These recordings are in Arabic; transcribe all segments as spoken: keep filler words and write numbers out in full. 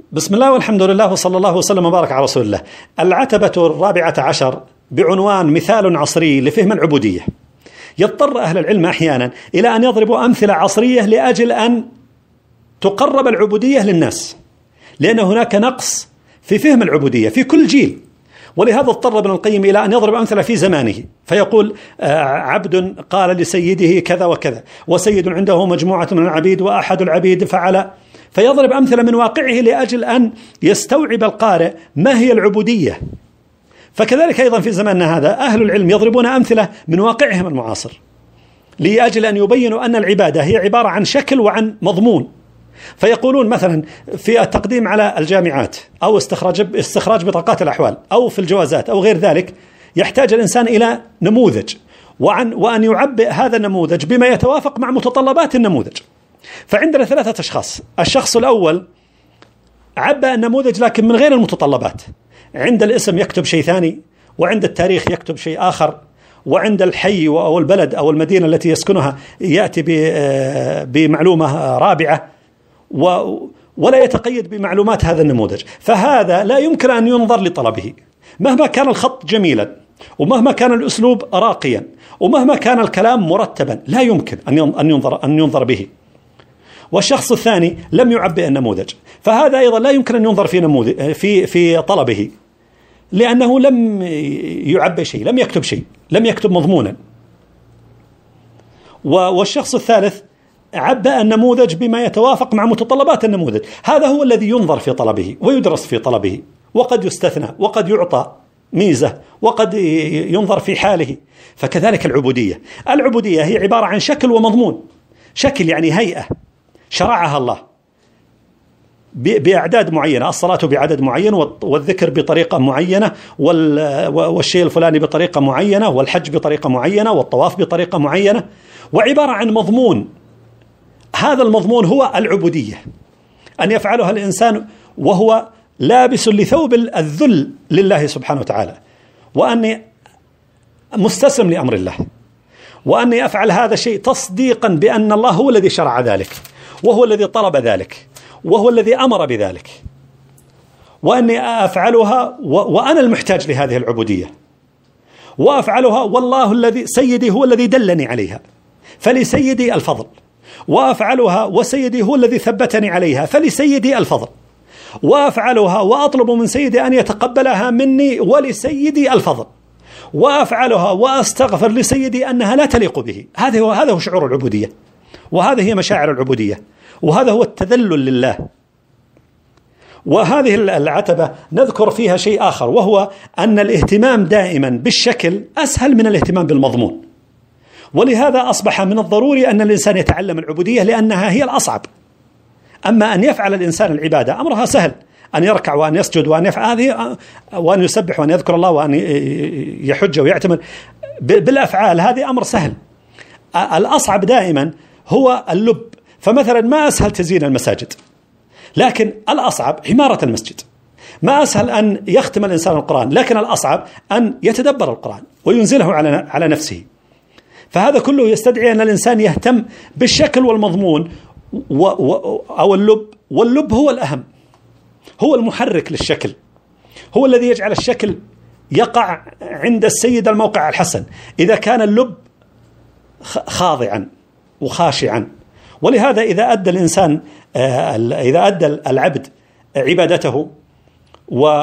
بسم الله والحمد لله وصلى الله وسلم وبارك على رسول الله. العتبة الرابعة عشر بعنوان مثال عصري لفهم العبودية. يضطر أهل العلم أحيانا إلى أن يضربوا أمثلة عصرية لأجل أن تقرب العبودية للناس، لأن هناك نقص في فهم العبودية في كل جيل، ولهذا اضطر ابن القيم إلى أن يضرب أمثلة في زمانه، فيقول عبد قال لسيده كذا وكذا، وسيد عنده مجموعة من العبيد وأحد العبيد فعل، فيضرب أمثلة من واقعه لأجل أن يستوعب القارئ ما هي العبودية. فكذلك أيضا في زماننا هذا أهل العلم يضربون أمثلة من واقعهم المعاصر لأجل أن يبينوا أن العبادة هي عبارة عن شكل وعن مضمون. فيقولون مثلا في التقديم على الجامعات أو استخراج استخراج بطاقات الأحوال أو في الجوازات أو غير ذلك، يحتاج الإنسان إلى نموذج وعن وأن يعبئ هذا النموذج بما يتوافق مع متطلبات النموذج. فعندنا ثلاثة أشخاص. الشخص الأول عبأ النموذج لكن من غير المتطلبات، عند الاسم يكتب شيء ثاني، وعند التاريخ يكتب شيء آخر، وعند الحي أو البلد أو المدينة التي يسكنها يأتي بمعلومة رابعة، ولا يتقيد بمعلومات هذا النموذج. فهذا لا يمكن أن ينظر لطلبه مهما كان الخط جميلا، ومهما كان الأسلوب راقيا، ومهما كان الكلام مرتبا، لا يمكن أن ينظر أن ينظر به. والشخص الثاني لم يعبئ النموذج، فهذا أيضا لا يمكن أن ينظر في نموذج في في طلبه، لأنه لم يعبئ شيء، لم يكتب شيء، لم يكتب مضمونا. والشخص الثالث عبأ النموذج بما يتوافق مع متطلبات النموذج. هذا هو الذي ينظر في طلبه ويدرس في طلبه، وقد يستثنى وقد يعطى ميزة وقد ينظر في حاله. فكذلك العبودية. العبودية هي عبارة عن شكل ومضمون. شكل يعني هيئة شرعها الله بأعداد معينة، الصلاة بعدد معين، والذكر بطريقة معينة، والشيء الفلاني بطريقة معينة، والحج بطريقة معينة، والطواف بطريقة معينة، وعبارة عن مضمون. هذا المضمون هو العبودية، أن يفعلها الإنسان وهو لابس لثوب الذل لله سبحانه وتعالى، وأني مستسلم لأمر الله، وأني أفعل هذا الشيء تصديقا بأن الله هو الذي شرع ذلك، وهو الذي طلب ذلك، وهو الذي أمر بذلك، وأني أفعلها وأنا المحتاج لهذه العبودية، وأفعلها والله الذي سيدي هو الذي دلني عليها فلسيدي الفضل، وأفعلها وسيدي هو الذي ثبتني عليها فلسيدي الفضل، وأفعلها وأطلب من سيدي أن يتقبلها مني ولسيدي الفضل، وأفعلها وأستغفر لسيدي أنها لا تليق به. هذا هو هذا هو شعور العبودية، وهذه هي مشاعر العبودية، وهذا هو التذلل لله. وهذه العتبة نذكر فيها شيء آخر، وهو أن الاهتمام دائما بالشكل أسهل من الاهتمام بالمضمون، ولهذا أصبح من الضروري أن الإنسان يتعلم العبودية لأنها هي الأصعب. أما أن يفعل الإنسان العبادة أمرها سهل، أن يركع وأن يسجد وأن يفعل هذه، وأن يسبح وأن يذكر الله وأن يحج ويعتمر بالأفعال، هذه أمر سهل. الأصعب دائما هو اللب. فمثلا ما أسهل تزيين المساجد، لكن الأصعب عمارة المسجد. ما أسهل أن يختم الإنسان القرآن، لكن الأصعب أن يتدبر القرآن وينزله على على نفسه. فهذا كله يستدعي أن الإنسان يهتم بالشكل والمضمون و و أو اللب. واللب هو الأهم، هو المحرك للشكل، هو الذي يجعل الشكل يقع عند السيد الموقع الحسن إذا كان اللب خاضعا وخاشعا. ولهذا إذا أدى الإنسان إذا أدى العبد عبادته و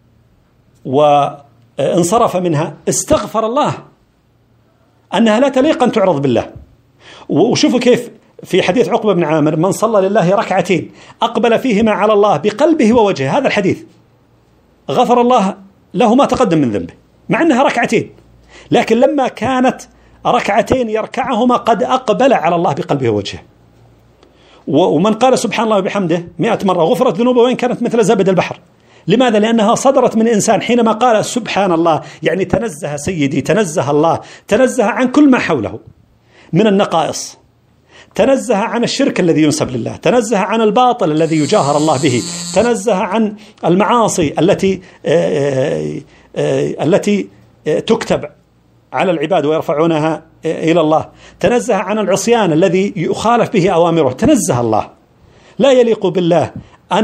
وانصرف منها استغفر الله أنها لا تليق أن تعرض بالله. وشوفوا كيف في حديث عقبة بن عامر: من صلى لله ركعتين أقبل فيهما على الله بقلبه ووجهه، هذا الحديث غفر الله له ما تقدم من ذنبه، مع أنها ركعتين، لكن لما كانت ركعتين يركعهما قد أقبل على الله بقلبه ووجهه. ومن قال سبحان الله وبحمده مئة مرة غفرت ذنوبه وإن كانت مثل زبد البحر. لماذا؟ لأنها صدرت من إنسان حينما قال سبحان الله، يعني تنزه سيدي، تنزه الله، تنزه عن كل ما حوله من النقائص، تنزه عن الشرك الذي ينسب لله، تنزه عن الباطل الذي يجاهر الله به، تنزه عن المعاصي التي آآ آآ التي تكتب على العباد ويرفعونها إلى الله، تنزه عن العصيان الذي يخالف به أوامره، تنزه الله. لا يليق بالله أن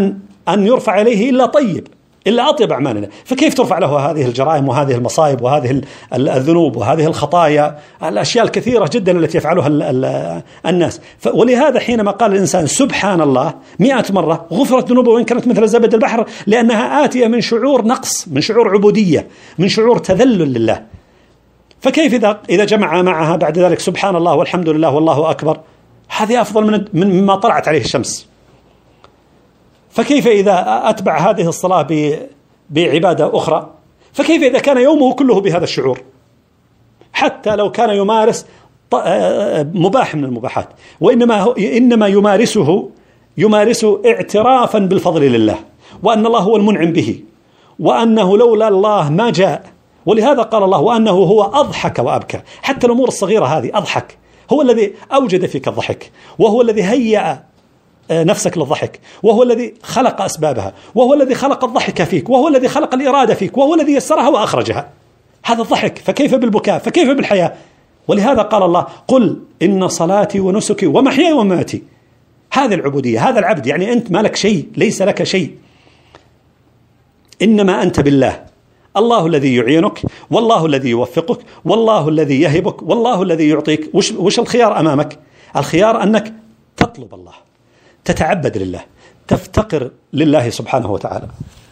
أن يرفع إليه إلا طيب، إلا أطيب أعمالنا، فكيف ترفع له هذه الجرائم وهذه المصائب وهذه الذنوب وهذه الخطايا، الأشياء الكثيرة جدا التي يفعلها الناس. ولهذا حينما قال الإنسان سبحان الله مئة مرة غفرت ذنوبه وإن كانت مثل زبد البحر، لأنها آتية من شعور نقص، من شعور عبودية، من شعور تذلل لله. فكيف إذا إذا جمع معها بعد ذلك سبحان الله والحمد لله والله أكبر، هذه أفضل من من مما طلعت عليه الشمس. فكيف إذا أتبع هذه الصلاة بعبادة أخرى؟ فكيف إذا كان يومه كله بهذا الشعور، حتى لو كان يمارس مباح من المباحات، وإنما إنما يمارسه يمارسه اعترافا بالفضل لله، وأن الله هو المنعم به، وأنه لولا الله ما جاء. ولهذا قال الله وأنه هو أضحك وأبكى. حتى الأمور الصغيرة هذه أضحك، هو الذي أوجد فيك الضحك، وهو الذي هيأ نفسك للضحك، وهو الذي خلق أسبابها، وهو الذي خلق الضحك فيك، وهو الذي خلق الإرادة فيك، وهو الذي يسرها وأخرجها. هذا الضحك، فكيف بالبكاء، فكيف بالحياة؟ ولهذا قال الله قل إن صلاتي ونسكي ومحياي ومماتي. هذه العبودية، هذا العبد، يعني أنت ما لك شيء، ليس لك شيء، إنما أنت بالله. الله الذي يعينك، والله الذي يوفقك، والله الذي يهبك، والله الذي يعطيك. وش, وش الخيار أمامك؟ الخيار أنك تطلب الله، تتعبد لله، تفتقر لله سبحانه وتعالى.